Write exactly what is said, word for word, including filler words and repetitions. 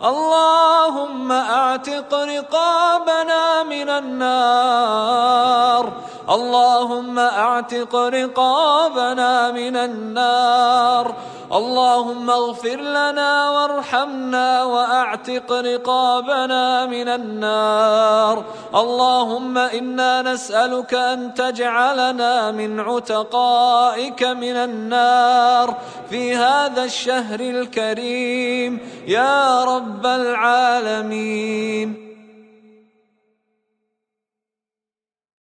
اللهم أعتق رقابنا من النار اللهم أعتق رقابنا من النار اللهم اغفر لنا وارحمنا وأعتق رقابنا من النار اللهم إنا نسألك أن تجعلنا من عتقائك من النار في هذا الشهر الكريم يا رب العالمين.